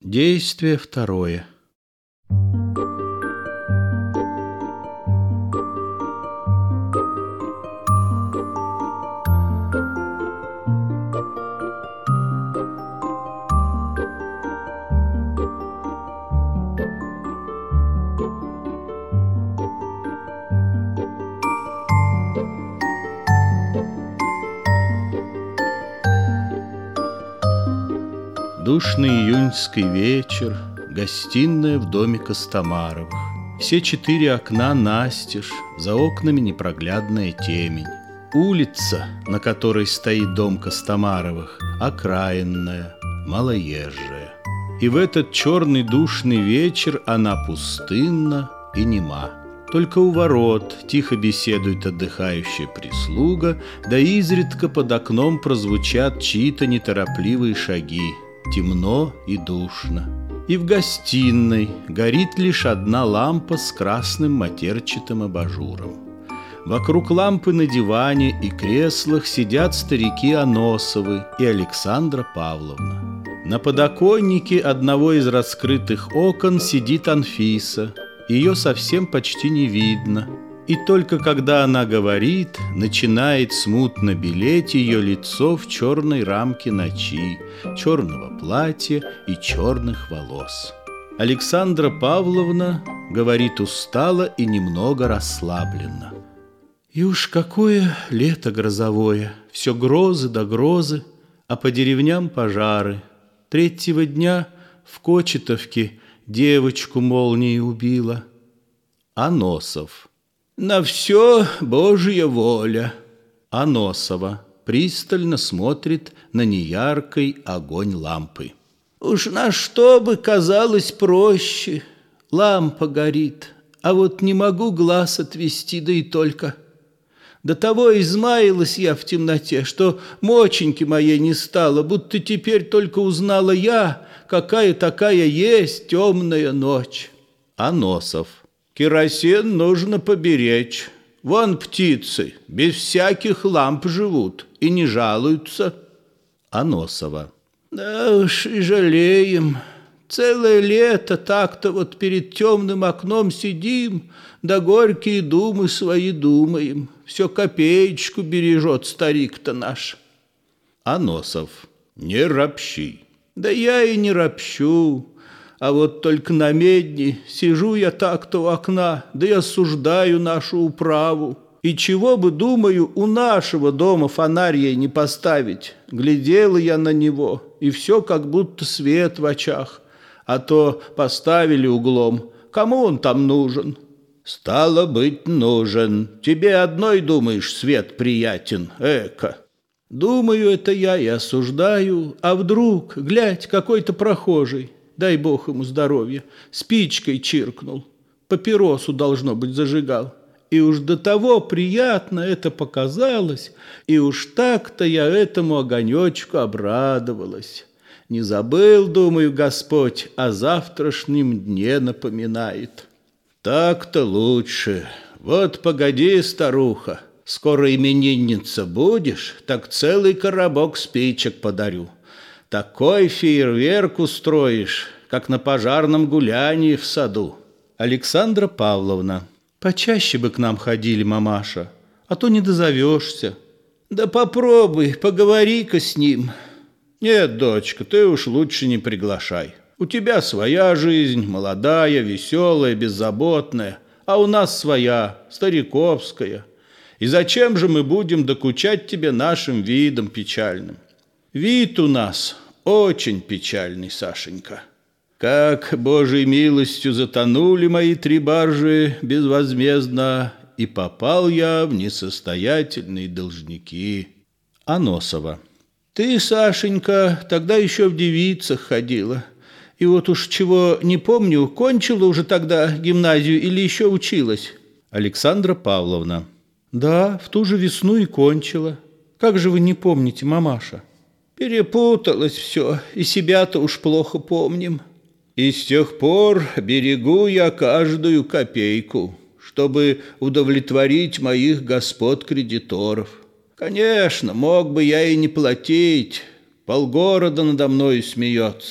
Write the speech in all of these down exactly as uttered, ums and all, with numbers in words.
Действие второе. Душный июньский вечер, гостиная в доме Костомаровых. Все четыре окна настежь, за окнами непроглядная темень. Улица, на которой стоит дом Костомаровых, окраинная, малоезжая. И в этот черный душный вечер она пустынна и нема. Только у ворот тихо беседует отдыхающая прислуга, да изредка под окном прозвучат чьи-то неторопливые шаги. Темно и душно. И в гостиной горит лишь одна лампа с красным матерчатым абажуром. Вокруг лампы на диване и креслах сидят старики Аносовы и Александра Павловна. На подоконнике одного из раскрытых окон сидит Анфиса. Ее совсем почти не видно. И только когда она говорит, начинает смутно белеть ее лицо в черной рамке ночи, черного платья и черных волос. Александра Павловна говорит устало и немного расслабленно. И уж какое лето грозовое, все грозы да грозы, а по деревням пожары. Третьего дня в Кочетовке девочку молнией убила. Аносов. На все Божья воля. Аносова пристально смотрит на неяркий огонь лампы. Уж на что бы казалось проще. Лампа горит, а вот не могу глаз отвести, да и только. До того измаялась я в темноте, что моченьки моей не стало, будто теперь только узнала я, какая такая есть темная ночь. Аносов. Керосин нужно поберечь. Вон птицы без всяких ламп живут и не жалуются. Аносова. Да уж и жалеем. Целое лето так-то вот перед темным окном сидим, да горькие думы свои думаем. Все копеечку бережет старик-то наш. Аносов. Не ропщи. Да я и не ропщу. А вот только на медне сижу я так-то у окна, да и осуждаю нашу управу. И чего бы, думаю, у нашего дома фонарь ей не поставить. Глядела я на него, и все как будто свет в очах. А то поставили углом. Кому он там нужен? Стало быть, нужен. Тебе одной, думаешь, свет приятен, эко. Думаю, это я и осуждаю. А вдруг, глядь, какой-то прохожий, дай бог ему здоровья, спичкой чиркнул, папиросу, должно быть, зажигал. И уж до того приятно это показалось, и уж так-то я этому огонечку обрадовалась. Не забыл, думаю, Господь, о завтрашнем дне напоминает. Так-то лучше. Вот погоди, старуха, скоро именинница будешь, так целый коробок спичек подарю. Такой фейерверк устроишь, как на пожарном гулянии в саду. Александра Павловна. Почаще бы к нам ходили, мамаша, а то не дозовешься. Да попробуй, поговори-ка с ним. Нет, дочка, ты уж лучше не приглашай. У тебя своя жизнь, молодая, веселая, беззаботная, а у нас своя, стариковская. И зачем же мы будем докучать тебе нашим видом печальным? Вид у нас очень печальный, Сашенька. Как Божьей милостью затонули мои три баржи безвозмездно, и попал я в несостоятельные должники. Аносова. Ты, Сашенька, тогда еще в девицах ходила. И вот уж чего не помню, кончила уже тогда гимназию или еще училась? Александра Павловна. Да, в ту же весну и кончила. Как же вы не помните, мамаша? Перепуталось все, и себя-то уж плохо помним. И с тех пор берегу я каждую копейку, чтобы удовлетворить моих господ-кредиторов. Конечно, мог бы я и не платить, полгорода надо мной смеется.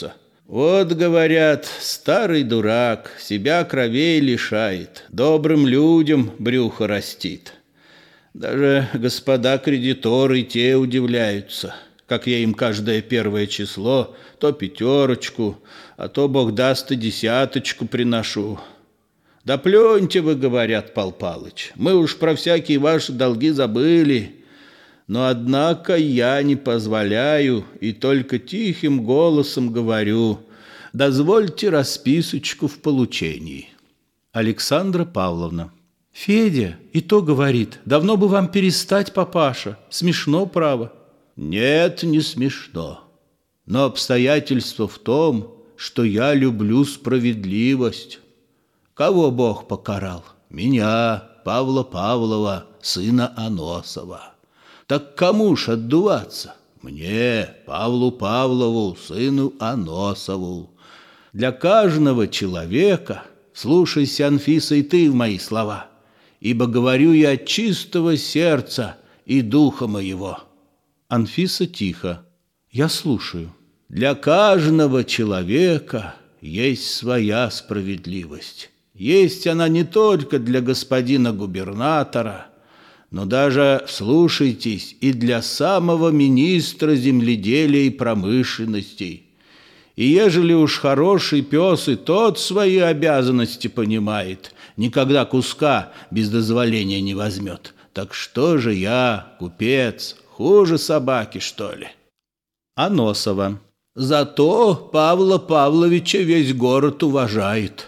Вот, говорят, старый дурак себя кровей лишает, добрым людям брюхо растит. Даже господа кредиторы те удивляются, как я им каждое первое число то пятерочку, а то, бог даст, и десяточку приношу. Да плюньте вы, говорят, Пал Палыч, мы уж про всякие ваши долги забыли. Но, однако, я не позволяю и только тихим голосом говорю: дозвольте расписочку в получении. Александра Павловна. Федя и то говорит: давно бы вам перестать, папаша, смешно, право. Нет, не смешно. Но обстоятельство в том, что я люблю справедливость. Кого Бог покарал? Меня, Павла Павлова, сына Аносова. Так кому ж отдуваться? Мне, Павлу Павлову, сыну Аносову. Для каждого человека, слушайся, Анфиса, и ты в мои слова, ибо говорю я от чистого сердца и духа моего. Анфиса тихо. Я слушаю. Для каждого человека есть своя справедливость. Есть она не только для господина губернатора, но даже, вслушайтесь, и для самого министра земледелия и промышленности. И ежели уж хороший пес и тот свои обязанности понимает, никогда куска без дозволения не возьмет, так что же я, купец, хуже собаки, что ли? Аносова. Зато Павла Павловича весь город уважает.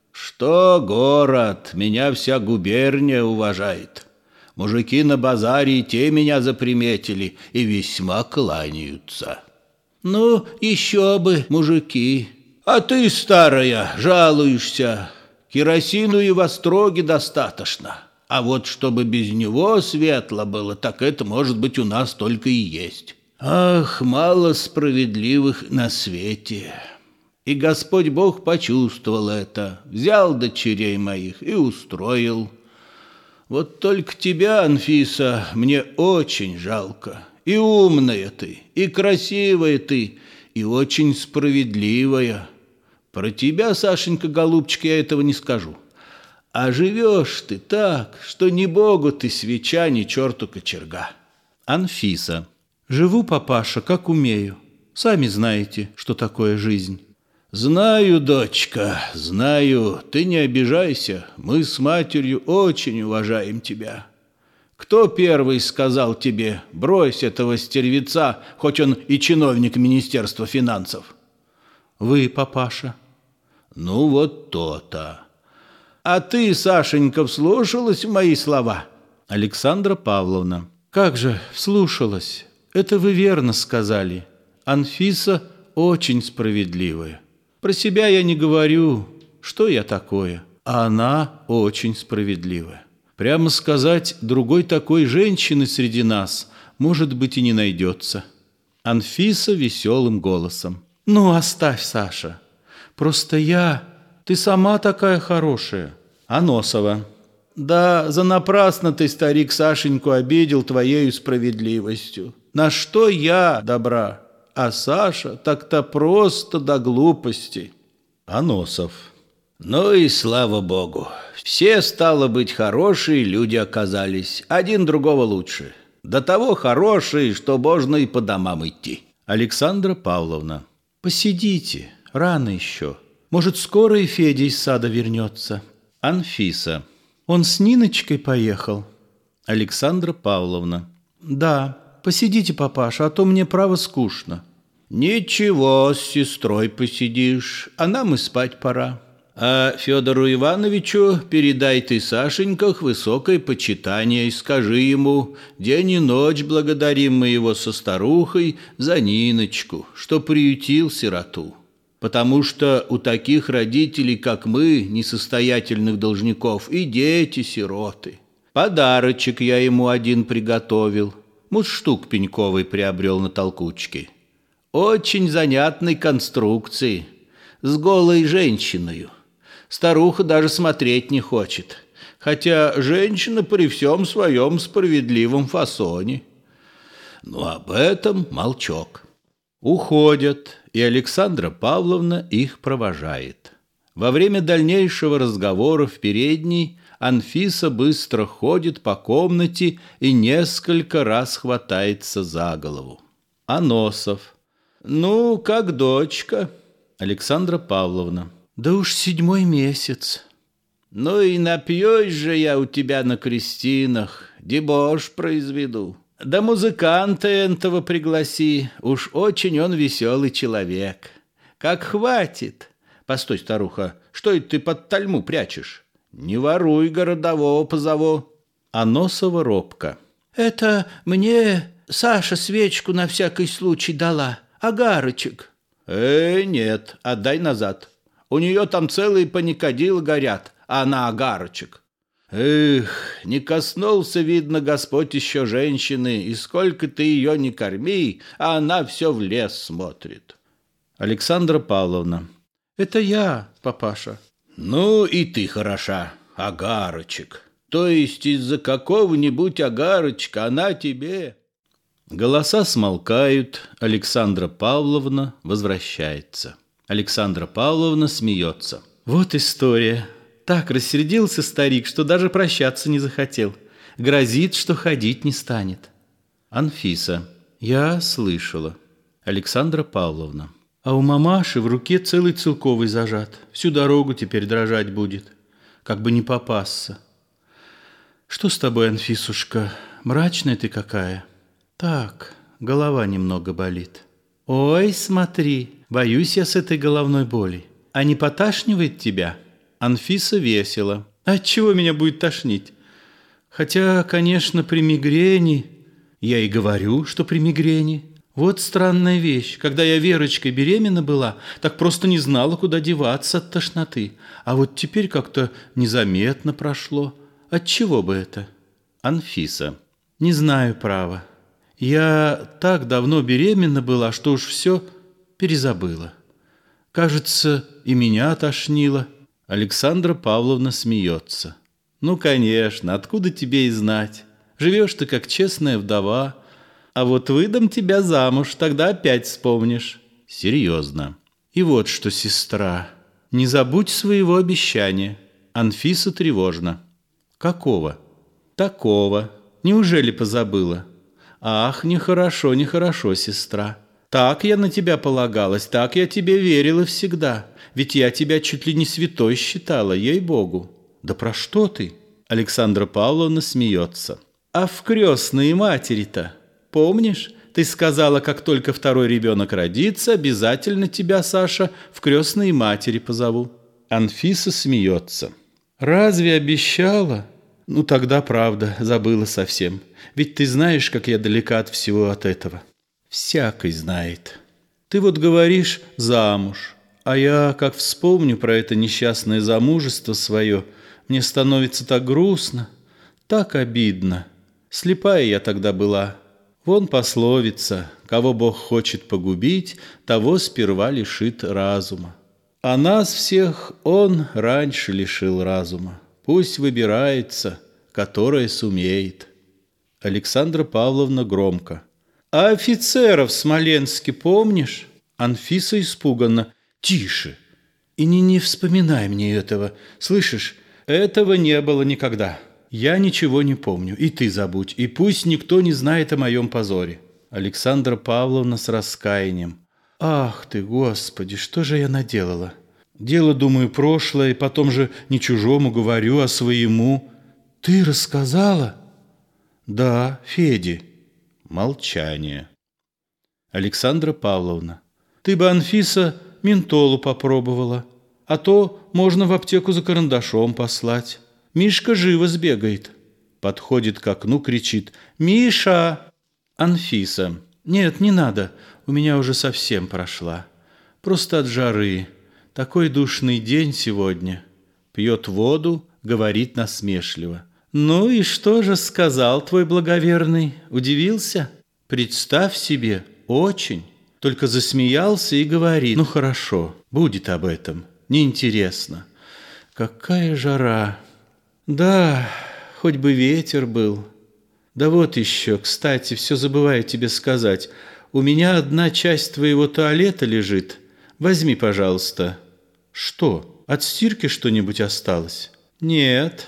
Что город? Меня вся губерния уважает. Мужики на базаре и те меня заприметили и весьма кланяются. Ну, еще бы, мужики. А ты, старая, жалуешься. Керосину и в остроге достаточно. А вот чтобы без него светло было, так это, может быть, у нас только и есть. Ах, мало справедливых на свете. И Господь Бог почувствовал это, взял дочерей моих и устроил. Вот только тебя, Анфиса, мне очень жалко. И умная ты, и красивая ты, и очень справедливая. Про тебя, Сашенька, голубчик, я этого не скажу. А живешь ты так, что ни богу ты свеча, ни черту кочерга. Анфиса. Живу, папаша, как умею. Сами знаете, что такое жизнь. Знаю, дочка, знаю, ты не обижайся. Мы с матерью очень уважаем тебя. Кто первый сказал тебе: брось этого стервеца, хоть он и чиновник Министерства финансов? Вы, папаша. Ну вот то-то. А ты, Сашенька, вслушалась в мои слова? Александра Павловна. Как же вслушалась? Это вы верно сказали. Анфиса очень справедливая. Про себя я не говорю, что я такое, а она очень справедливая. Прямо сказать, другой такой женщины среди нас, может быть, и не найдется. Анфиса веселым голосом. Ну, оставь, Саша. Просто я... Ты сама такая хорошая. Аносова. Да, занапрасно ты, старик, Сашеньку обидел твоею справедливостью. На что я добра? А Саша так-то просто до глупости. Аносов. Ну и слава богу. Все, стало быть, хорошие люди оказались. Один другого лучше. До того хорошие, что можно и по домам идти. Александра Павловна. Посидите, рано еще. Может, скоро и Федя из сада вернется. Анфиса. Он с Ниночкой поехал. Александра Павловна. Да. Посидите, папаша, а то мне, право, скучно. Ничего, с сестрой посидишь, а нам и спать пора. А Федору Ивановичу передай ты, Сашенька, высокое почитание и скажи ему: день и ночь благодарим мы его со старухой за Ниночку, что приютил сироту. Потому что у таких родителей, как мы, несостоятельных должников, и дети-сироты. Подарочек я ему один приготовил. Мундштук пеньковый приобрел на толкучке. Очень занятной конструкции, с голой женщиною. Старуха даже смотреть не хочет, хотя женщина при всем своем справедливом фасоне. Но об этом молчок. Уходят, и Александра Павловна их провожает. Во время дальнейшего разговора в передней Анфиса быстро ходит по комнате и несколько раз хватается за голову. Аносов. «Ну, как дочка?» Александра Павловна. «Да уж седьмой месяц». «Ну и напьюсь же я у тебя на крестинах, дебош произведу. Да музыканта этого пригласи, уж очень он веселый человек. Как хватит!» «Постой, старуха, что это ты под тальму прячешь? Не воруй, городового позову». Аносова робко. «Это мне Саша свечку на всякий случай дала, агарочек». «Э, нет, отдай назад. У нее там целые паникадилы горят, а она агарочек». «Эх, не коснулся, видно, Господь еще женщины, и сколько ты ее не корми, а она все в лес смотрит». Александра Павловна. «Это я, папаша». «Ну и ты хороша, агарочек. То есть из-за какого-нибудь агарочка она тебе...» Голоса смолкают, Александра Павловна возвращается. Александра Павловна смеется. «Вот история. Так рассердился старик, что даже прощаться не захотел. Грозит, что ходить не станет». Анфиса. «Я слышала». Александра Павловна. «А у мамаши в руке целый целковый зажат. Всю дорогу теперь дрожать будет, как бы не попасться. Что с тобой, Анфисушка, мрачная ты какая?» «Так, голова немного болит». «Ой, смотри, боюсь я с этой головной боли. А не поташнивает тебя?» Анфиса весело. «Отчего меня будет тошнить? Хотя, конечно, при мигрени...» «Я и говорю, что при мигрени. Вот странная вещь. Когда я Верочкой беременна была, так просто не знала, куда деваться от тошноты. А вот теперь как-то незаметно прошло. Отчего бы это?» Анфиса. «Не знаю, право. Я так давно беременна была, что уж все перезабыла. Кажется, и меня тошнило». Александра Павловна смеется. «Ну, конечно, откуда тебе и знать? Живешь ты как честная вдова. А вот выдам тебя замуж, тогда опять вспомнишь». Серьезно. «И вот что, сестра, не забудь своего обещания». Анфиса тревожно. «Какого?» «Такого. Неужели позабыла?» «Ах, нехорошо, нехорошо, сестра. Так я на тебя полагалась, так я тебе верила всегда. Ведь я тебя чуть ли не святой считала, ей-богу». «Да про что ты?» Александра Павловна смеется. «А в крестные матери-то? Помнишь, ты сказала, как только второй ребенок родится, обязательно тебя, Саша, в крестные матери позову». Анфиса смеется. «Разве обещала? Ну, тогда правда, забыла совсем. Ведь ты знаешь, как я далека от всего от этого». «Всякий знает. Ты вот говоришь замуж, а я, как вспомню про это несчастное замужество свое, мне становится так грустно, так обидно. Слепая я тогда была». Вон пословица: кого Бог хочет погубить, того сперва лишит разума. А нас всех Он раньше лишил разума. Пусть выбирается, которая сумеет. Александра Павловна громко. «А офицеров в Смоленске помнишь?» Анфиса испуганно. «Тише! И не, не вспоминай мне этого. Слышишь, этого не было никогда. Я ничего не помню, и ты забудь, и пусть никто не знает о моем позоре». Александра Павловна с раскаянием. «Ах ты, Господи, что же я наделала? Дело, думаю, прошлое, и потом же не чужому говорю, а своему». «Ты рассказала?» «Да, Феде». Молчание. Александра Павловна. «Ты бы, Анфиса, ментолу попробовала, а то можно в аптеку за карандашом послать. Мишка живо сбегает». Подходит к окну, кричит: «Миша!» Анфиса. «Нет, не надо, у меня уже совсем прошла. Просто от жары. Такой душный день сегодня». Пьет воду, говорит насмешливо: «Ну и что же сказал твой благоверный? Удивился? Представь себе, очень. Только засмеялся и говорит: ну хорошо, будет об этом, неинтересно. Какая жара! Да, хоть бы ветер был. Да вот еще, кстати, все забываю тебе сказать. у меня одна часть твоего туалета лежит. Возьми, пожалуйста». «Что, от стирки что-нибудь осталось?» «Нет».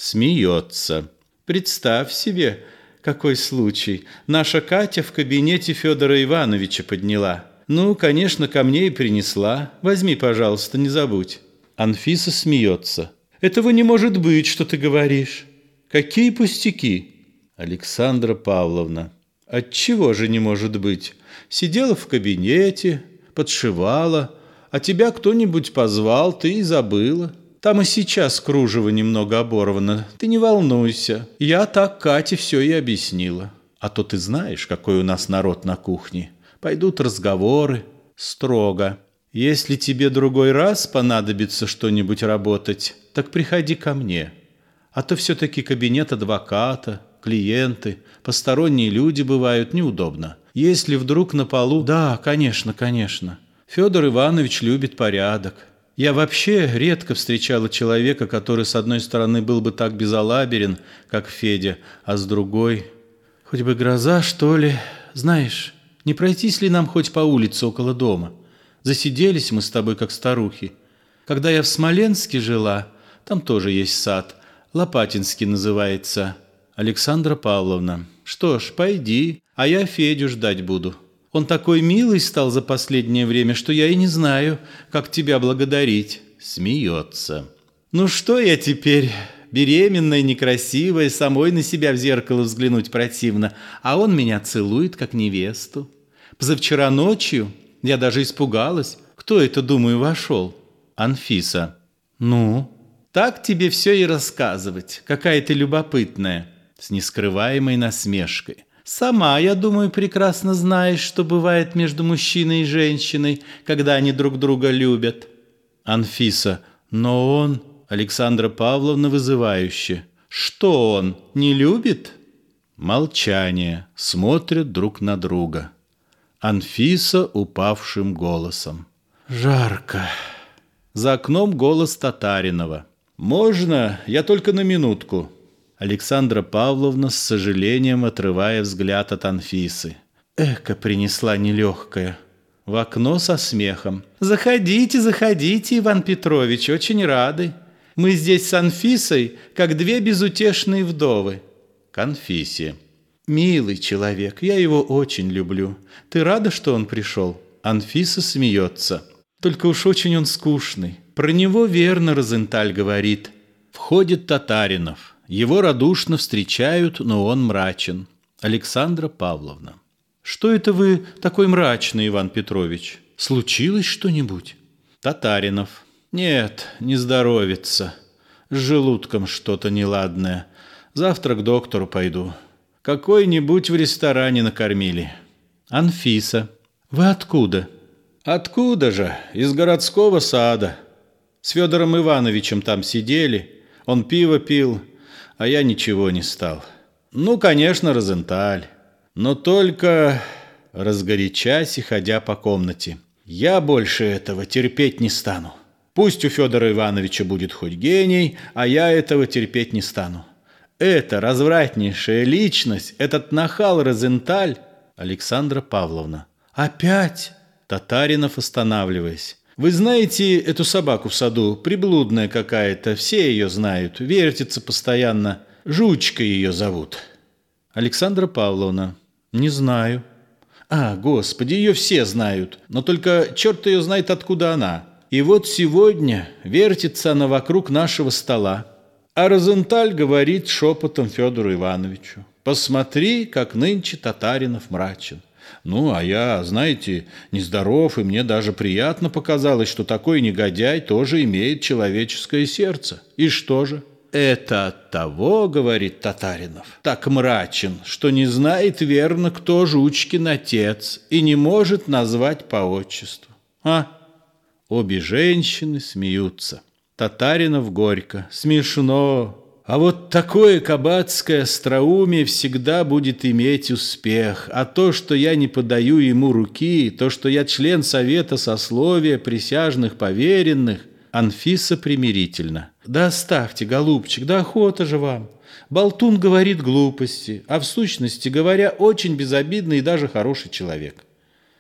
Смеется. «Представь себе, какой случай. Наша Катя в кабинете Федора Ивановича подняла. Ну, конечно, ко мне и принесла. Возьми, пожалуйста, не забудь». Анфиса смеется. «Этого не может быть, что ты говоришь. Какие пустяки?» Александра Павловна. «Отчего же не может быть? Сидела в кабинете, подшивала, а тебя кто-нибудь позвал, ты и забыла. Там и сейчас кружево немного оборвано. Ты не волнуйся. Я так Кате все и объяснила. А то ты знаешь, какой у нас народ на кухне. Пойдут разговоры. Строго. Если тебе другой раз понадобится что-нибудь работать, так приходи ко мне. А то все-таки кабинет адвоката, клиенты, посторонние люди бывают, неудобно. Если вдруг на полу... Да, конечно, конечно. Федор Иванович любит порядок. Я вообще редко встречала человека, который с одной стороны был бы так безалаберен, как Федя, а с другой... Хоть бы гроза, что ли. Знаешь, не пройтись ли нам хоть по улице около дома? Засиделись мы с тобой, как старухи. Когда я в Смоленске жила, там тоже есть сад. Лопатинский называется. Александра Павловна. Что ж, пойди, а я Федю ждать буду. Он такой милый стал за последнее время, что я и не знаю, как тебя благодарить». Смеется. «Ну что я теперь, беременная, некрасивая, самой на себя в зеркало взглянуть противно, а он меня целует, как невесту. Позавчера ночью я даже испугалась. Кто это, думаю, вошел?» Анфиса. «Ну?» «Так тебе все и рассказывать, какая ты любопытная», с нескрываемой насмешкой. «Сама, я думаю, прекрасно знаешь, что бывает между мужчиной и женщиной, когда они друг друга любят». Анфиса. «Но он...» Александра Павловна вызывающе. «Что он, не любит?» Молчание. Смотрят друг на друга. Анфиса упавшим голосом. «Жарко». За окном голос Татаринова. «Можно? Я только на минутку». Александра Павловна с сожалением отрывая взгляд от Анфисы. «Эка принесла нелегкая». В окно со смехом. «Заходите, заходите, Иван Петрович, очень рады. Мы здесь с Анфисой, как две безутешные вдовы». К Анфисе. «Милый человек, я его очень люблю. Ты рада, что он пришел?» Анфиса смеется. «Только уж очень он скучный. Про него верно Розенталь говорит». Входит Татаринов. Его радушно встречают, но он мрачен. Александра Павловна. «Что это вы такой мрачный, Иван Петрович? Случилось что-нибудь?» Татаринов. «Нет, не здоровится. С желудком что-то неладное. Завтра к доктору пойду. Какой-нибудь в ресторане накормили». Анфиса. «Вы откуда?» «Откуда же? Из городского сада. С Федором Ивановичем там сидели. Он пиво пил, а я ничего не стал. Ну, конечно, Розенталь. Но только, разгорячась и ходя по комнате, я больше этого терпеть не стану. Пусть у Федора Ивановича будет хоть гений, а я этого терпеть не стану. Это развратнейшая личность, этот нахал Розенталь». Александра Павловна. «Опять?» Татаринов, останавливаясь. «Вы знаете эту собаку в саду? Приблудная какая-то, все ее знают, вертится постоянно. Жучка ее зовут». Александра Павловна. «Не знаю». «А, господи, ее все знают, но только черт ее знает, откуда она. И вот сегодня вертится она вокруг нашего стола. А Розенталь говорит шепотом Федору Ивановичу: посмотри, как нынче Татаринов мрачен. Ну, а я, знаете, нездоров, и мне даже приятно показалось, что такой негодяй тоже имеет человеческое сердце. И что же? Это от того, говорит Татаринов, так мрачен, что не знает верно, кто Жучкин отец, и не может назвать по отчеству. А? Обе женщины смеются. Татаринов горько. Смешно. А вот такое кабацкое остроумие всегда будет иметь успех. А то, что я не подаю ему руки, то, что я член совета сословия присяжных поверенных. Анфиса примирительно. Да оставьте, голубчик, да охота же вам. Болтун говорит глупости, а в сущности говоря, очень безобидный и даже хороший человек.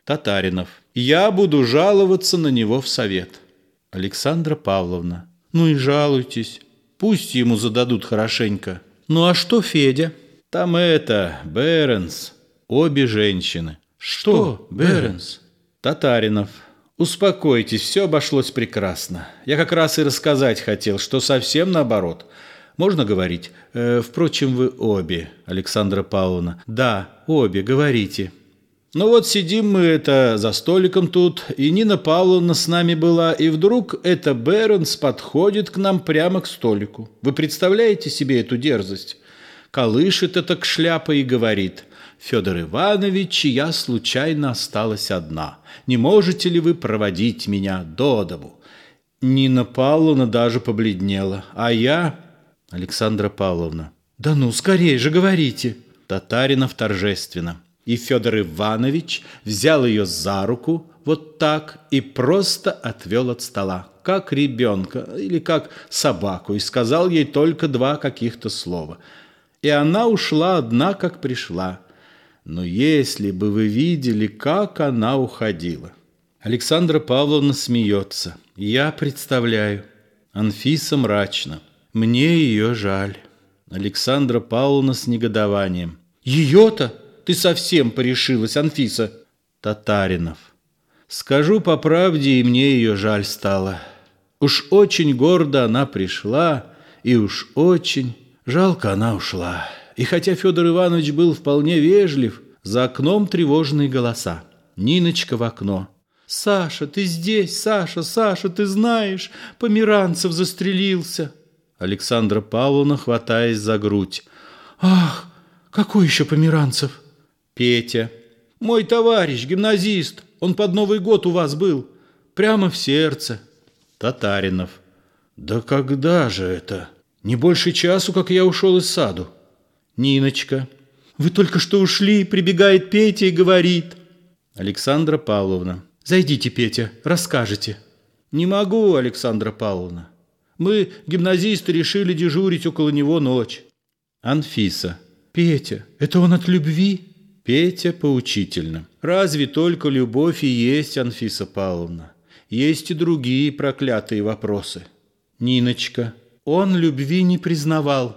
Татаринов. Я буду жаловаться на него в совет. Александра Павловна. Ну и жалуйтесь. Пусть ему зададут хорошенько. Ну а что Федя? Там это, Беренс. Обе женщины. Что, Беренс? Татаринов. Успокойтесь, все обошлось прекрасно. Я как раз и рассказать хотел, что совсем наоборот. Можно говорить? Э, впрочем, вы обе, Александра Павловна. Да, обе, говорите. Ну вот сидим мы это за столиком тут, и Нина Павловна с нами была, и вдруг эта Беренс подходит к нам прямо к столику. Вы представляете себе эту дерзость? Колышет это к шляпе и говорит: «Федор Иванович, я случайно осталась одна. Не можете ли вы проводить меня до дому?» Нина Павловна даже побледнела. А я... Александра Павловна. Да ну, скорее же говорите. Татаринов торжественно. И Федор Иванович взял ее за руку вот так и просто отвел от стола, как ребенка или как собаку, и сказал ей только два каких-то слова. И она ушла одна, как пришла. Но если бы вы видели, как она уходила. Александра Павловна смеется. Я представляю. Анфиса мрачно. Мне ее жаль. Александра Павловна с негодованием. Ее-то? Ты совсем порешилась, Анфиса. Татаринов. Скажу по правде, и мне ее жаль стало. Уж очень гордо она пришла, и уж очень жалко она ушла. И хотя Федор Иванович был вполне вежлив, за окном тревожные голоса. Ниночка в окно. «Саша, ты здесь, Саша, Саша, ты знаешь, Померанцев застрелился». Александра Павловна, хватаясь за грудь. «Ах, какой еще Померанцев?» Петя. «Мой товарищ, гимназист, он под Новый год у вас был, прямо в сердце». Татаринов. «Да когда же это? Не больше часу, как я ушел из саду». Ниночка. «Вы только что ушли», прибегает Петя и говорит. Александра Павловна. «Зайдите, Петя, расскажете». «Не могу, Александра Павловна. Мы, гимназисты, решили дежурить около него ночь». Анфиса. «Петя, это он от любви?» Петя поучительно. «Разве только любовь и есть, Анфиса Павловна? Есть и другие проклятые вопросы». Ниночка. «Он любви не признавал».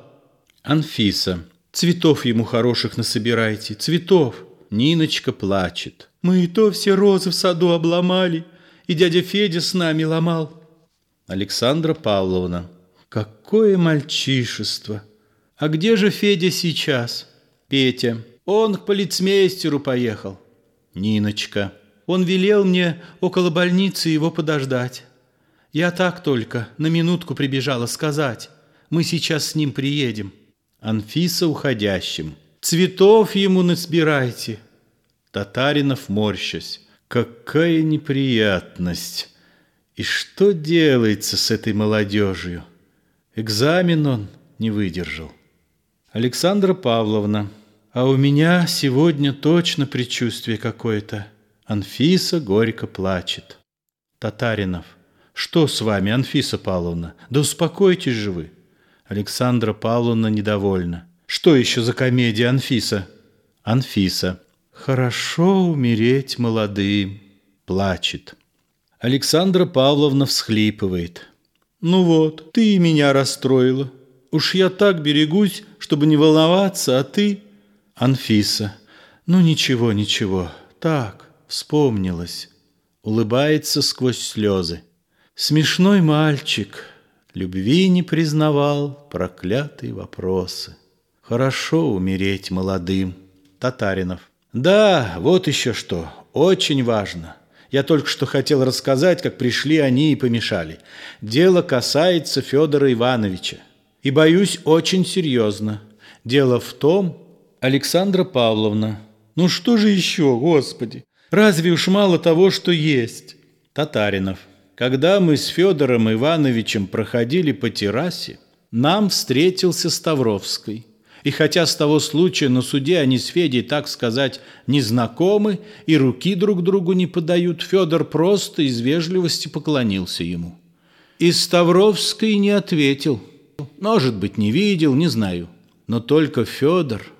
Анфиса. «Цветов ему хороших насобирайте, цветов». Ниночка плачет. «Мы и то все розы в саду обломали, и дядя Федя с нами ломал». Александра Павловна. «Какое мальчишество! А где же Федя сейчас?» Петя. «Он к полицмейстеру поехал». Ниночка. «Он велел мне около больницы его подождать. Я так только на минутку прибежала сказать. Мы сейчас с ним приедем». Анфиса уходящим. «Цветов ему насбирайте». Татаринов, морщась. «Какая неприятность! И что делается с этой молодежью? Экзамен он не выдержал». Александра Павловна. «А у меня сегодня точно предчувствие какое-то». Анфиса горько плачет. Татаринов. «Что с вами, Анфиса Павловна? Да успокойтесь же вы». Александра Павловна недовольна. «Что еще за комедия, Анфиса?» Анфиса. «Хорошо умереть молодым». Плачет. Александра Павловна всхлипывает. «Ну вот, ты и меня расстроила. Уж я так берегусь, чтобы не волноваться, а ты...» Анфиса. «Ну ничего, ничего. Так, вспомнилась». Улыбается сквозь слезы. «Смешной мальчик. Любви не признавал, проклятые вопросы. Хорошо умереть молодым». Татаринов. «Да, вот еще что. Очень важно. Я только что хотел рассказать, как пришли они и помешали. Дело касается Федора Ивановича. И, боюсь, очень серьезно. Дело в том...» Александра Павловна. «Ну что же еще, Господи? Разве уж мало того, что есть?» Татаринов. «Когда мы с Федором Ивановичем проходили по террасе, нам встретился Ставровский. И хотя с того случая на суде они с Федей, так сказать, не знакомы и руки друг другу не подают, Федор просто из вежливости поклонился ему. И Ставровский не ответил. Может быть, не видел, не знаю. Но только Федор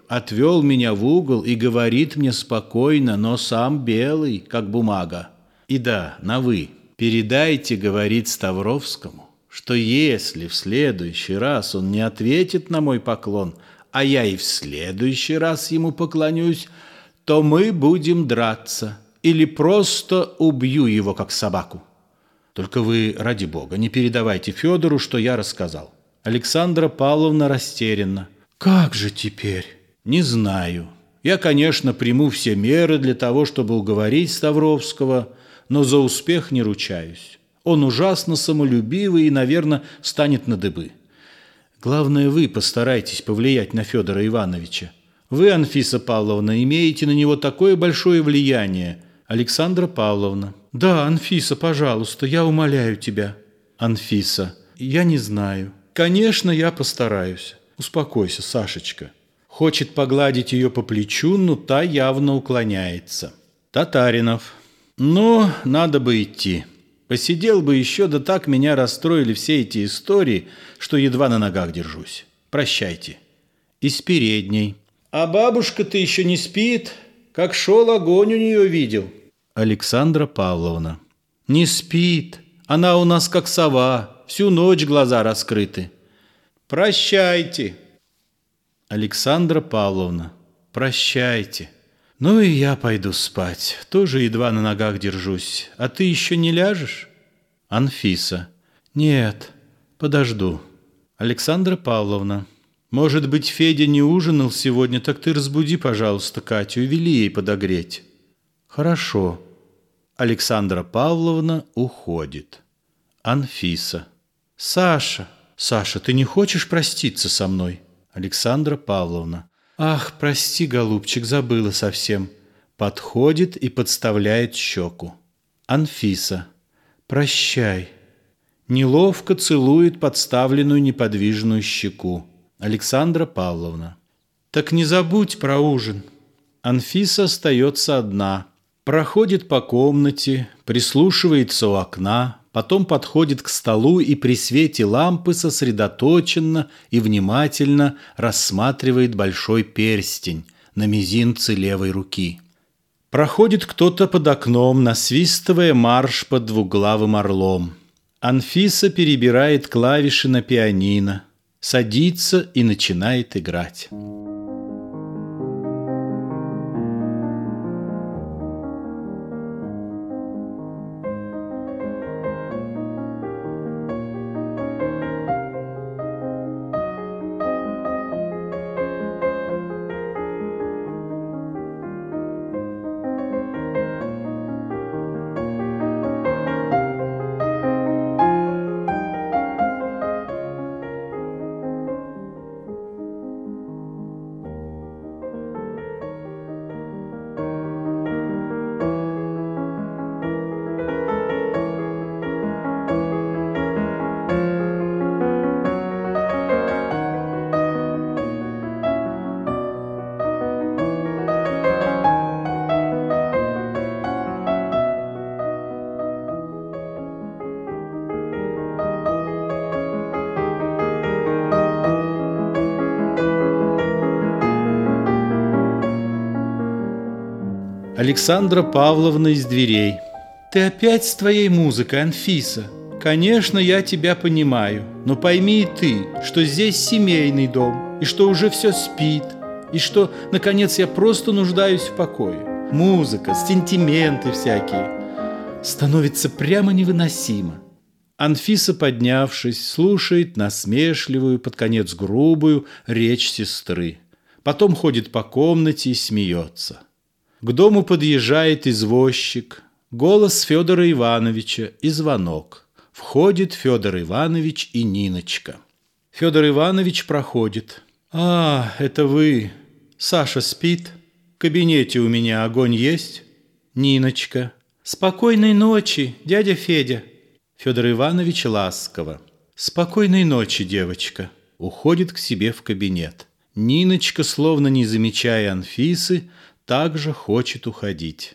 отвел меня в угол и говорит мне спокойно, но сам белый, как бумага. И да, на «вы». Передайте, говорит Ставровскому, что если в следующий раз он не ответит на мой поклон, а я и в следующий раз ему поклонюсь, то мы будем драться или просто убью его, как собаку. Только вы, ради бога, не передавайте Федору, что я рассказал. Александра Павловна растерянна. Как же теперь? Не знаю. Я, конечно, приму все меры для того, чтобы уговорить Ставровского, но за успех не ручаюсь. Он ужасно самолюбивый и, наверное, станет на дыбы. Главное, вы постарайтесь повлиять на Федора Ивановича. Вы, Анфиса Павловна, имеете на него такое большое влияние. Александра Павловна. Да, Анфиса, пожалуйста, я умоляю тебя. Анфиса. Я не знаю. Конечно, я постараюсь. Успокойся, Сашечка. Хочет погладить ее по плечу, но та явно уклоняется. Татаринов. Ну, надо бы идти. Посидел бы еще, да так меня расстроили все эти истории, что едва на ногах держусь. Прощайте. Из передней. А бабушка-то еще не спит? Как шел огонь у нее видел. Александра Павловна. Не спит. Она у нас как сова. Всю ночь глаза раскрыты. Прощайте. Александра Павловна. Прощайте. Ну и я пойду спать. Тоже едва на ногах держусь. А ты еще не ляжешь? Анфиса. Нет, подожду. Александра Павловна. Может быть, Федя не ужинал сегодня, так ты разбуди, пожалуйста, Катю и вели ей подогреть. Хорошо. Александра Павловна уходит. Анфиса. Саша. Саша, ты не хочешь проститься со мной? Александра Павловна. Ах, прости, голубчик, забыла совсем. Подходит и подставляет щеку. Анфиса. Прощай. Неловко целует подставленную неподвижную щеку. Александра Павловна. Так не забудь про ужин. Анфиса остается одна. Проходит по комнате, прислушивается у окна, потом подходит к столу и при свете лампы сосредоточенно и внимательно рассматривает большой перстень на мизинце левой руки. Проходит кто-то под окном, насвистывая марш под двуглавым орлом. Анфиса перебирает клавиши на пианино, садится и начинает играть. Александра Павловна из дверей. Ты опять с твоей музыкой, Анфиса? Конечно, я тебя понимаю, но пойми и ты, что здесь семейный дом, и что уже все спит, и что, наконец, я просто нуждаюсь в покое. Музыка, сентименты всякие. Становится прямо невыносимо. Анфиса, поднявшись, слушает насмешливую, под конец грубую речь сестры. Потом ходит по комнате и смеется. К дому подъезжает извозчик, голос Федора Ивановича и звонок. Входит Федор Иванович и Ниночка. Федор Иванович проходит. «А, это вы. Саша спит? В кабинете у меня огонь есть?» Ниночка. «Спокойной ночи, дядя Федя». Федор Иванович ласково. «Спокойной ночи, девочка». Уходит к себе в кабинет. Ниночка, словно не замечая Анфисы, также хочет уходить.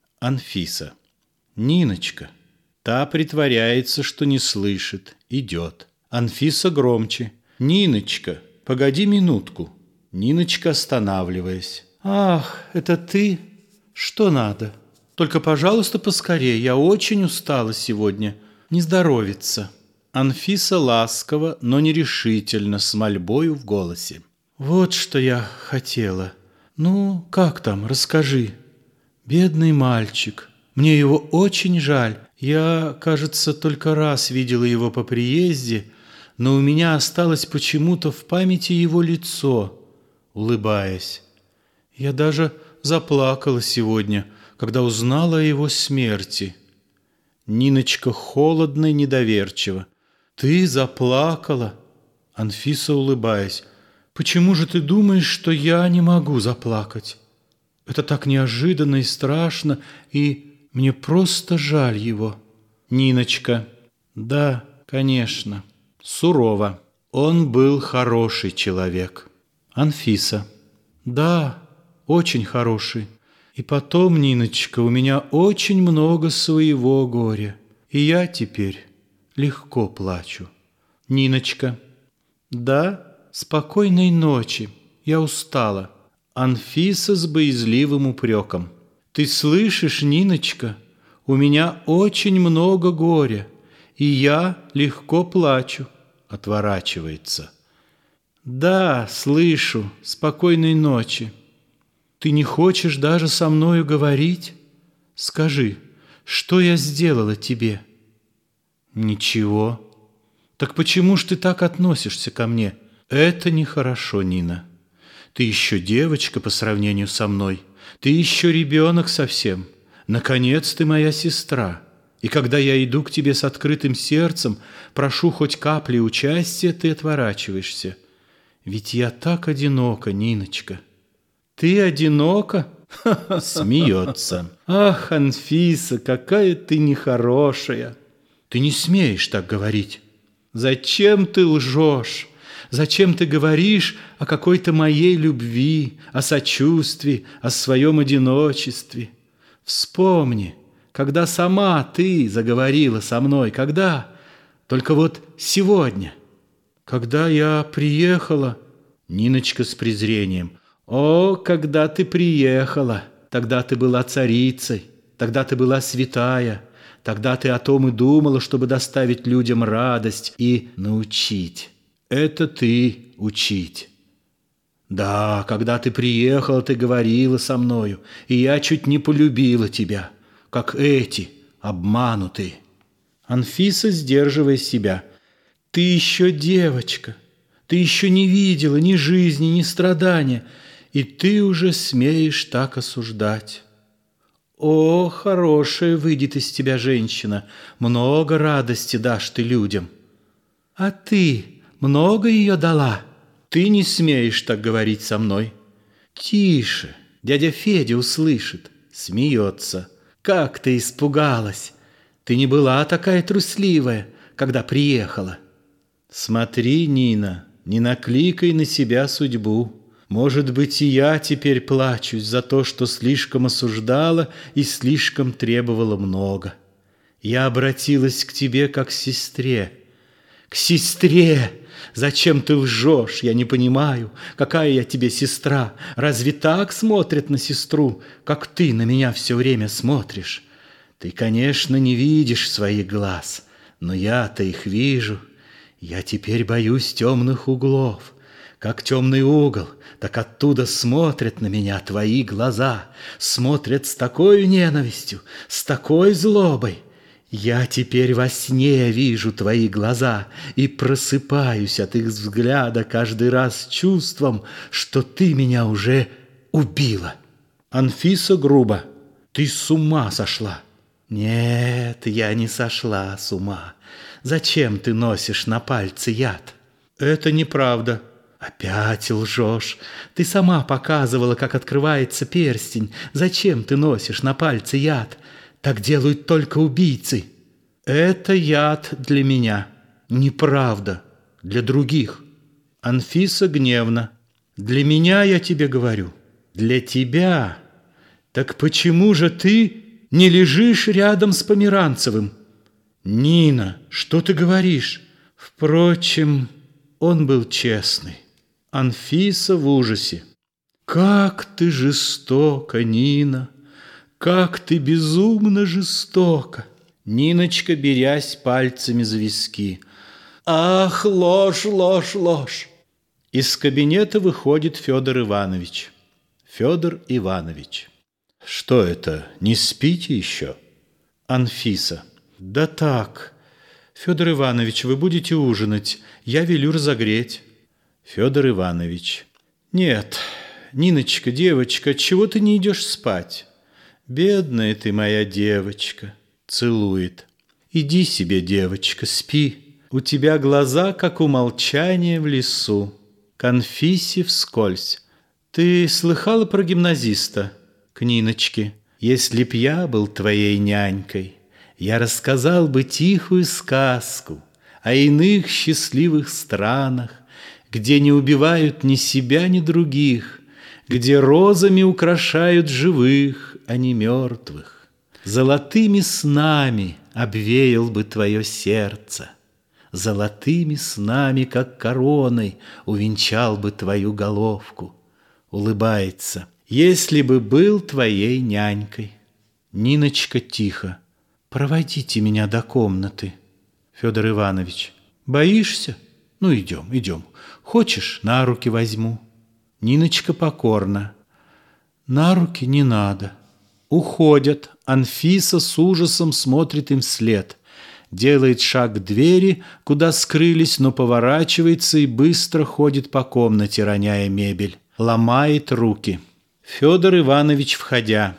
Анфиса. Ниночка. Та притворяется, что не слышит, идет. Анфиса громче. Ниночка, погоди минутку. Ниночка, останавливаясь. Ах, это ты? Что надо? Только, пожалуйста, поскорее, я очень устала сегодня. Не здоровится. Анфиса ласково, но нерешительно, с мольбою в голосе. Вот что я хотела. Ну, как там, расскажи. Бедный мальчик. Мне его очень жаль. Я, кажется, только раз видела его по приезде, но у меня осталось почему-то в памяти его лицо, улыбаясь. Я даже заплакала сегодня, когда узнала о его смерти. Ниночка холодно и недоверчиво. Ты заплакала? Анфиса, улыбаясь. Почему же ты думаешь, что я не могу заплакать? Это так неожиданно и страшно, и мне просто жаль его. Ниночка. Да, конечно. Сурово. Он был хороший человек. Анфиса. Да, очень хороший. И потом, Ниночка, у меня очень много своего горя. И я теперь легко плачу. Ниночка. Да, спокойной ночи. Я устала. Анфиса с боязливым упреком. Ты слышишь, Ниночка? У меня очень много горя, и я легко плачу. Отворачивается. Да, слышу. Спокойной ночи. Ты не хочешь даже со мною говорить? Скажи, что я сделала тебе? Ничего. Так почему ж ты так относишься ко мне? Это нехорошо, Нина. Ты еще девочка по сравнению со мной. Ты еще ребенок совсем. Наконец ты моя сестра. И когда я иду к тебе с открытым сердцем, прошу хоть капли участия, ты отворачиваешься. Ведь я так одинока, Ниночка. Ты одинока? Смеется. Ах, Анфиса, какая ты нехорошая. Ты не смеешь так говорить. Зачем ты лжешь? Зачем ты говоришь о какой-то моей любви, о сочувствии, о своем одиночестве? Вспомни, когда сама ты заговорила со мной, когда? Только вот сегодня. Когда я приехала, Ниночка с презрением. О, когда ты приехала, тогда ты была царицей, тогда ты была святая, тогда ты о том и думала, чтобы доставить людям радость и научить. Это ты учить. Да, когда ты приехала, ты говорила со мною, и я чуть не полюбила тебя, как эти, обманутые. Анфиса, сдерживая себя. Ты еще девочка, ты еще не видела ни жизни, ни страдания, и ты уже смеешь так осуждать. О, хорошая выйдет из тебя женщина, много радости дашь ты людям. А ты много ее дала? Ты не смеешь так говорить со мной. Тише, дядя Федя услышит. Смеется. Как ты испугалась. Ты не была такая трусливая, когда приехала. Смотри, Нина, не накликай на себя судьбу. Может быть, и я теперь плачусь за то, что слишком осуждала и слишком требовала много. Я обратилась к тебе как к сестре. К сестре! Зачем ты лжешь? Я не понимаю, какая я тебе сестра. Разве так смотрят на сестру, как ты на меня все время смотришь? Ты, конечно, не видишь своих глаз, но я-то их вижу. Я теперь боюсь темных углов. Как темный угол, так оттуда смотрят на меня твои глаза, смотрят с такой ненавистью, с такой злобой. Я теперь во сне вижу твои глаза и просыпаюсь от их взгляда каждый раз чувством, что ты меня уже убила. Анфиса грубо. Ты с ума сошла. Нет, я не сошла с ума. Зачем ты носишь на пальце яд? Это неправда. Опять лжешь. Ты сама показывала, как открывается перстень. Зачем ты носишь на пальце яд? Так делают только убийцы. Это яд для меня. Неправда. Для других. Анфиса гневно. Для меня, я тебе говорю. Для тебя. Так почему же ты не лежишь рядом с Померанцевым? Нина, что ты говоришь? Впрочем, он был честный. Анфиса в ужасе. Как ты жестока, Нина! Как ты безумно жестока! Ниночка, берясь пальцами за виски. Ах, ложь, ложь, ложь! Из кабинета выходит Федор Иванович. Федор Иванович. Что это, не спите еще? Анфиса. Да так. Федор Иванович, вы будете ужинать. Я велю разогреть. Федор Иванович. Нет, Ниночка, девочка, чего ты не идешь спать? Бедная ты моя девочка. Целует. Иди себе, девочка, спи. У тебя глаза, как у молчания в лесу. К Анфисе вскользь. Ты слыхала про гимназиста? К Ниночке. Если б я был твоей нянькой, я рассказал бы тихую сказку о иных счастливых странах, где не убивают ни себя, ни других, где розами украшают живых, а не мертвых. Золотыми снами обвеял бы твое сердце, золотыми снами, как короной, увенчал бы твою головку. Улыбается. Если бы был твоей нянькой. Ниночка тихо. Проводите меня до комнаты. Федор Иванович. Боишься? Ну, идем, идем. Хочешь, на руки возьму. Ниночка покорно. На руки не надо. Уходят. Анфиса с ужасом смотрит им вслед. Делает шаг к двери, куда скрылись, но поворачивается и быстро ходит по комнате, роняя мебель. Ломает руки. Федор Иванович, входя.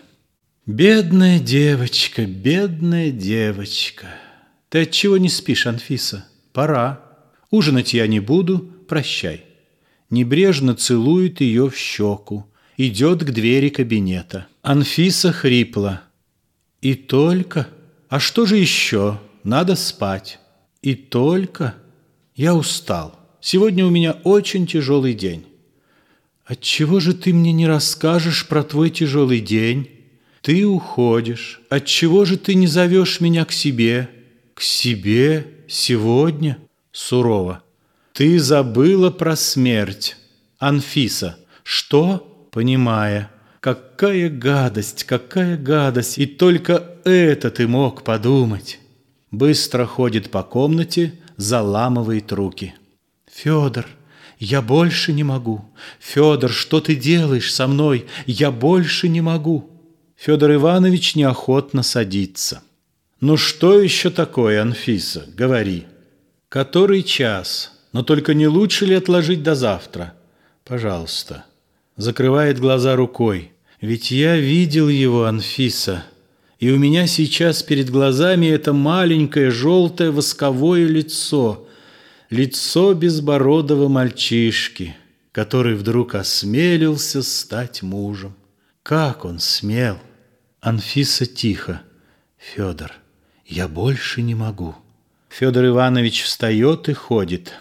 Бедная девочка, бедная девочка. Ты отчего не спишь, Анфиса? Пора. Ужинать я не буду, прощай. Небрежно целует ее в щеку. Идет к двери кабинета. Анфиса хрипла. И только? А что же еще? Надо спать. И только? Я устал. Сегодня у меня очень тяжелый день. Отчего же ты мне не расскажешь про твой тяжелый день? Ты уходишь. Отчего же ты не зовешь меня к себе? К себе? Сегодня? Сурово. Ты забыла про смерть. Анфиса. Что? Понимая. Какая гадость, какая гадость. И только это ты мог подумать. Быстро ходит по комнате, заламывает руки. Федор, я больше не могу. Федор, что ты делаешь со мной? Я больше не могу. Федор Иванович неохотно садится. Ну что еще такое, Анфиса? Говори. Который час? Но только не лучше ли отложить до завтра? Пожалуйста. Закрывает глаза рукой. Ведь я видел его, Анфиса. И у меня сейчас перед глазами это маленькое желтое восковое лицо. Лицо безбородого мальчишки, который вдруг осмелился стать мужем. Как он смел? Анфиса тихо. Федор, я больше не могу. Федор Иванович встает и ходит.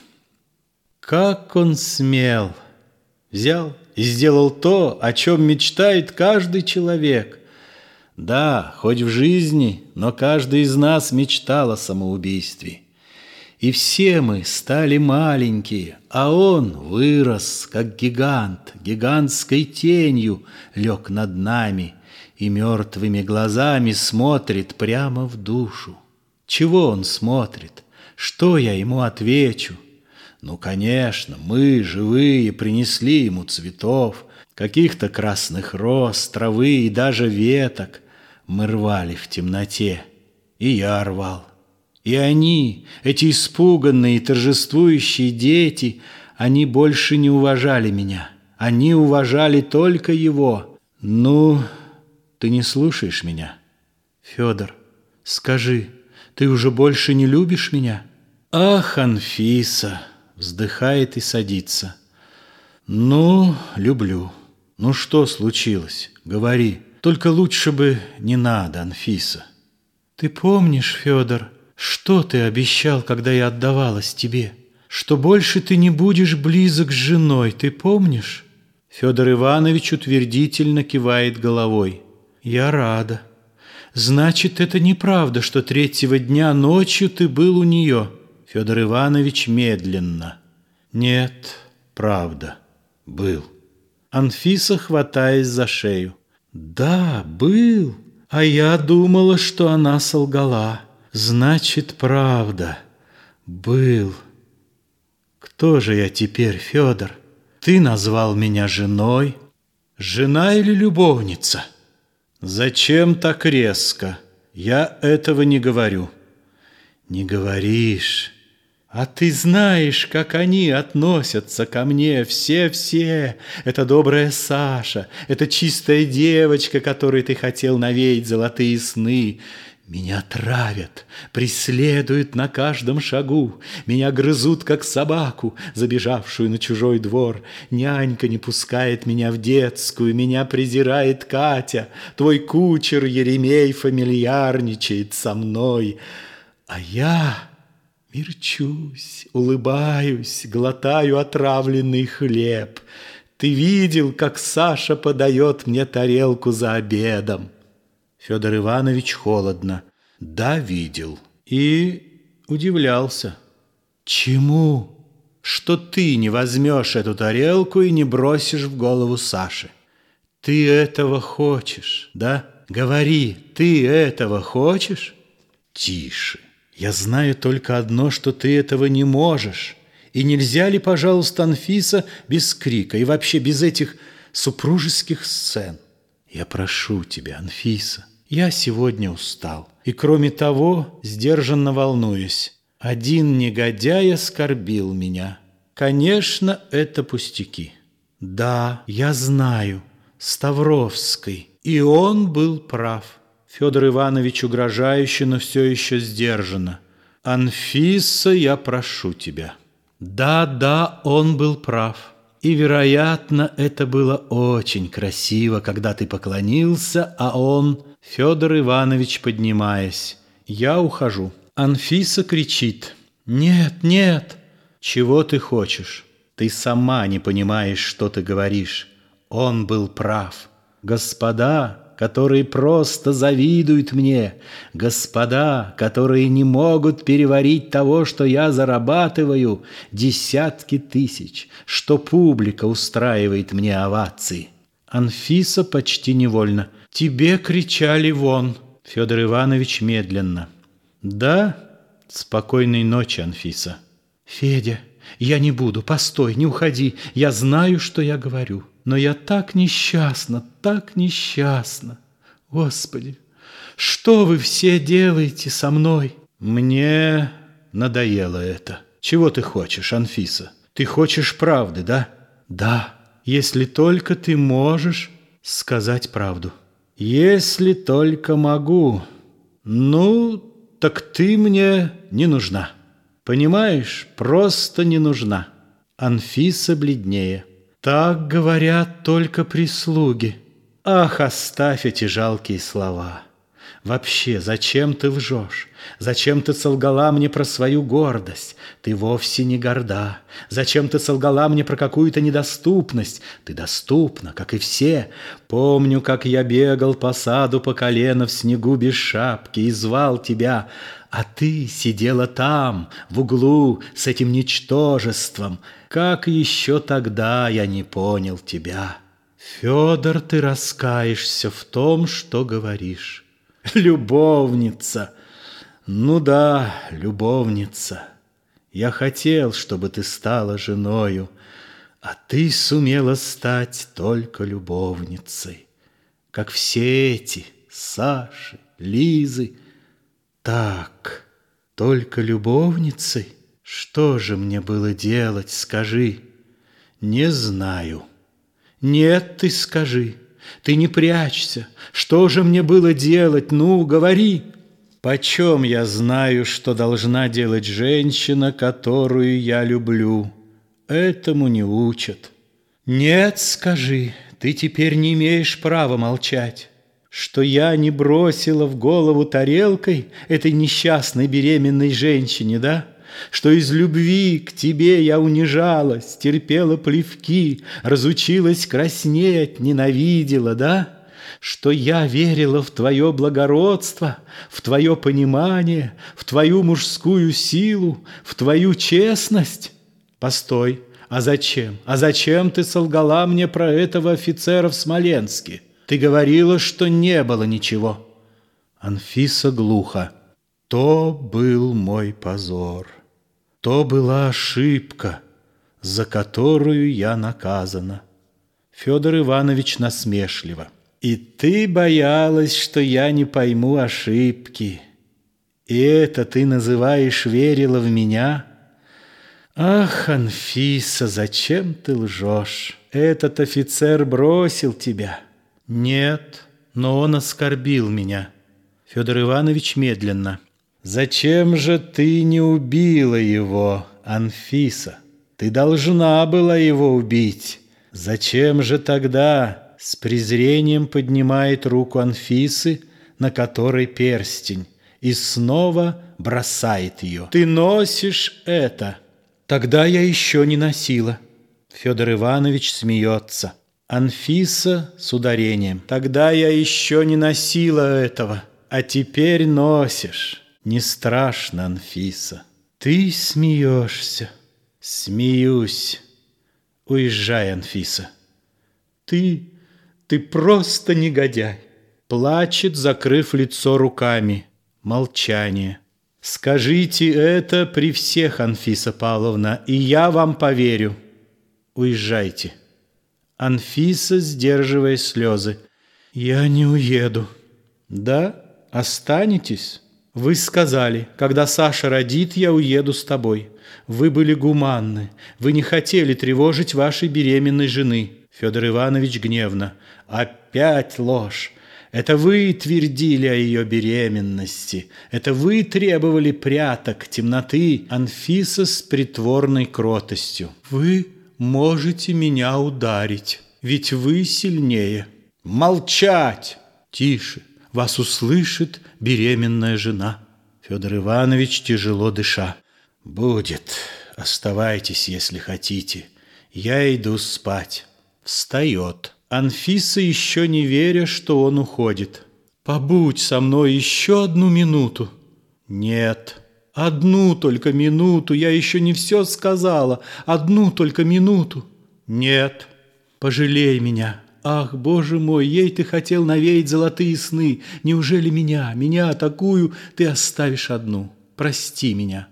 Как он смел! Взял и сделал то, о чем мечтает каждый человек. Да, хоть в жизни, но каждый из нас мечтал о самоубийстве. И все мы стали маленькие, а он вырос, как гигант, гигантской тенью лег над нами и мертвыми глазами смотрит прямо в душу. Чего он смотрит? Что я ему отвечу? Ну, конечно, мы, живые, принесли ему цветов, каких-то красных роз, травы и даже веток. Мы рвали в темноте, и я рвал. И они, эти испуганные и торжествующие дети, они больше не уважали меня. Они уважали только его. Ну, ты не слушаешь меня? Федор, скажи, ты уже больше не любишь меня? Ах, Анфиса, вздыхает и садится. Ну, люблю. Ну, что случилось? Говори. Только лучше бы не надо, Анфиса. Ты помнишь, Федор, что ты обещал, когда я отдавалась тебе? Что больше ты не будешь близок с женой, ты помнишь? Федор Иванович утвердительно кивает головой. Я рада. Значит, это неправда, что третьего дня ночью ты был у нее. Федор Иванович медленно. Нет, Правда, был. Анфиса, хватаясь за шею. Да, был. А я думала, что она солгала. Значит, правда, был. Кто же я теперь, Федор? Ты назвал меня женой. Жена или любовница? Зачем так резко? Я этого не говорю. Не говоришь. А ты знаешь, как они относятся ко мне, все-все. Это добрая Саша, это чистая девочка, которой ты хотел навеять золотые сны. Меня травят, преследуют на каждом шагу. Меня грызут, как собаку, забежавшую на чужой двор. Нянька не пускает меня в детскую, меня презирает Катя. Твой кучер Еремей фамильярничает со мной. А я... Мерчусь, улыбаюсь, глотаю отравленный хлеб. Ты видел, как Саша подает мне тарелку за обедом? Федор Иванович холодно. Да, видел. И удивлялся. Чему? Что ты не возьмешь эту тарелку и не бросишь в голову Саши? Ты этого хочешь, да? Говори, ты этого хочешь? Тише. Я знаю только одно, что ты этого не можешь. И нельзя ли, пожалуйста, Анфиса, без крика и вообще без этих супружеских сцен? Я прошу тебя, Анфиса, я сегодня устал. И кроме того, сдержанно волнуюсь. Один негодяй оскорбил меня. Конечно, это пустяки. Да, я знаю, Ставровский. И он был прав. Федор Иванович угрожающе, но все еще сдержанно. «Анфиса, я прошу тебя». Да, да, он был прав. И, вероятно, это было очень красиво, когда ты поклонился, а он... Федор Иванович, поднимаясь. Я ухожу. Анфиса кричит. «Нет, нет». «Чего ты хочешь? Ты сама не понимаешь, что ты говоришь. Он был прав. Господа, которые просто завидуют мне, господа, которые не могут переварить того, что я зарабатываю, десятки тысяч, что публика устраивает мне овации». Анфиса почти невольно. «Тебе кричали вон». Федор Иванович медленно. «Да? Спокойной ночи, Анфиса». «Федя, я не буду, постой, не уходи, я знаю, что я говорю. Но я так несчастна, так несчастна. Господи, что вы все делаете со мной?» «Мне надоело это. Чего ты хочешь, Анфиса? Ты хочешь правды, да?» «Да, если только ты можешь сказать правду». «Если только могу. Ну, так ты мне не нужна. Понимаешь, просто не нужна». Анфиса бледнее. «Так говорят только прислуги». Ах, оставь эти жалкие слова. Вообще, зачем ты лжешь? Зачем ты солгала мне про свою гордость? Ты вовсе не горда. Зачем ты солгала мне про какую-то недоступность? Ты доступна, как и все. Помню, как я бегал по саду по колено в снегу без шапки и звал тебя, а ты сидела там, в углу, с этим ничтожеством. Как еще тогда я не понял тебя? Федор, ты раскаешься в том, что говоришь. Любовница. Ну да, любовница. Я хотел, чтобы ты стала женою, а ты сумела стать только любовницей, как все эти Саши, Лизы. Так, только любовницей? Что же мне было делать, скажи? Не знаю. Нет, ты скажи. Ты не прячься. Что же мне было делать? Ну, говори. Почем я знаю, что должна делать женщина, которую я люблю? Этому не учат. Нет, скажи, ты теперь не имеешь права молчать. Что я не бросила в голову тарелкой этой несчастной беременной женщине, да? Что из любви к тебе я унижалась, терпела плевки, разучилась краснеть, ненавидела, да? Что я верила в твое благородство, в твое понимание, в твою мужскую силу, в твою честность? Постой, А зачем? А зачем ты солгала мне про этого офицера в Смоленске? Ты говорила, что не было ничего. Анфиса глухо. То был мой позор. То была ошибка, за которую я наказана. Федор Иванович насмешливо. И ты боялась, что я не пойму ошибки. И это ты называешь верила в меня? Ах, Анфиса, зачем ты лжешь? Этот офицер бросил тебя. Нет, но он оскорбил меня. Федор Иванович медленно. Зачем же ты не убила его, Анфиса? Ты должна была его убить. Зачем же тогда? С презрением поднимает руку Анфисы, на которой перстень, и снова бросает ее. Ты носишь это. Тогда я еще не носила. Федор Иванович смеется. Анфиса с ударением. Тогда я еще не носила этого, а теперь носишь. Не страшно, Анфиса. Ты смеешься. Смеюсь. Уезжай, Анфиса. Ты, ты просто негодяй. Плачет, закрыв лицо руками. Молчание. Скажите это при всех, Анфиса Павловна, и я вам поверю. Уезжайте. Анфиса, сдерживая слезы. Я не уеду. Да, останетесь? Вы сказали, когда Саша родит, я уеду с тобой. Вы были гуманны. Вы не хотели тревожить вашей беременной жены. Федор Иванович гневно. Опять ложь. Это вы твердили о ее беременности. Это вы требовали пряток, темноты. Анфиса с притворной кротостью. Вы можете меня ударить, ведь вы сильнее. Молчать! Тише! Вас услышит беременная жена. Федор Иванович, тяжело дыша. Будет. Оставайтесь, если хотите. Я иду спать. Встает. Анфиса, еще не веря, что он уходит. Побудь со мной еще одну минуту. Нет. Одну только минуту. Я еще не все сказала. Одну только минуту. Нет. Пожалей меня. Ах, Боже мой, ей ты хотел навеять золотые сны. Неужели меня, меня такую, ты оставишь одну? Прости меня.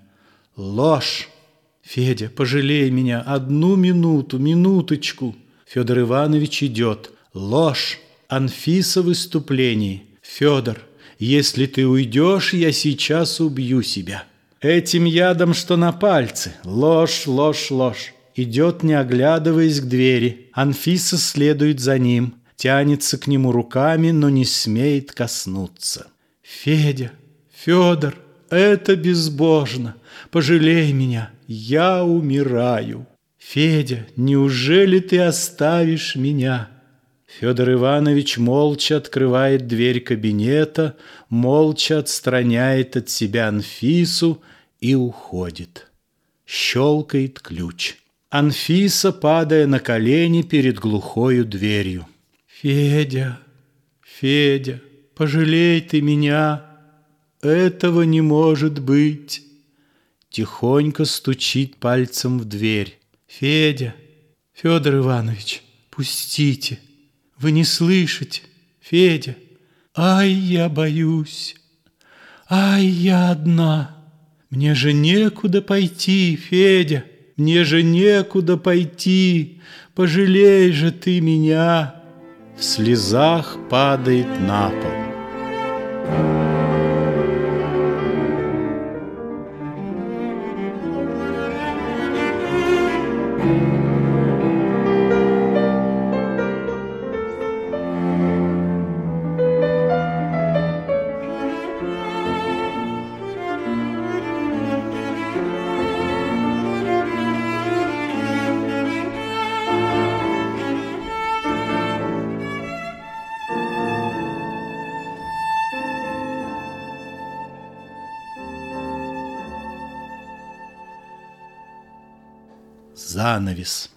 Ложь. Федя, пожалей меня. Одну минуту, минуточку. Федор Иванович идет. Ложь. Анфиса в выступлении. Федор, если ты уйдешь, я сейчас убью себя. Этим ядом, что на пальце. Ложь, ложь, ложь. Идет, не оглядываясь, к двери. Анфиса следует за ним. Тянется к нему руками, но не смеет коснуться. Федя, Федор, это безбожно. Пожалей меня, я умираю. Федя, неужели ты оставишь меня? Федор Иванович молча открывает дверь кабинета, молча отстраняет от себя Анфису и уходит. Щелкает ключ. Анфиса, падая на колени перед глухою дверью. Федя, Федя, пожалей ты меня, этого не может быть. Тихонько стучит пальцем в дверь. Федя, Федор Иванович, пустите. Вы не слышите, Федя. Ай, я боюсь. Ай, я одна. Мне же некуда пойти, Федя. Мне же некуда пойти. Пожалей же ты меня. В слезах падает на пол. Занавес.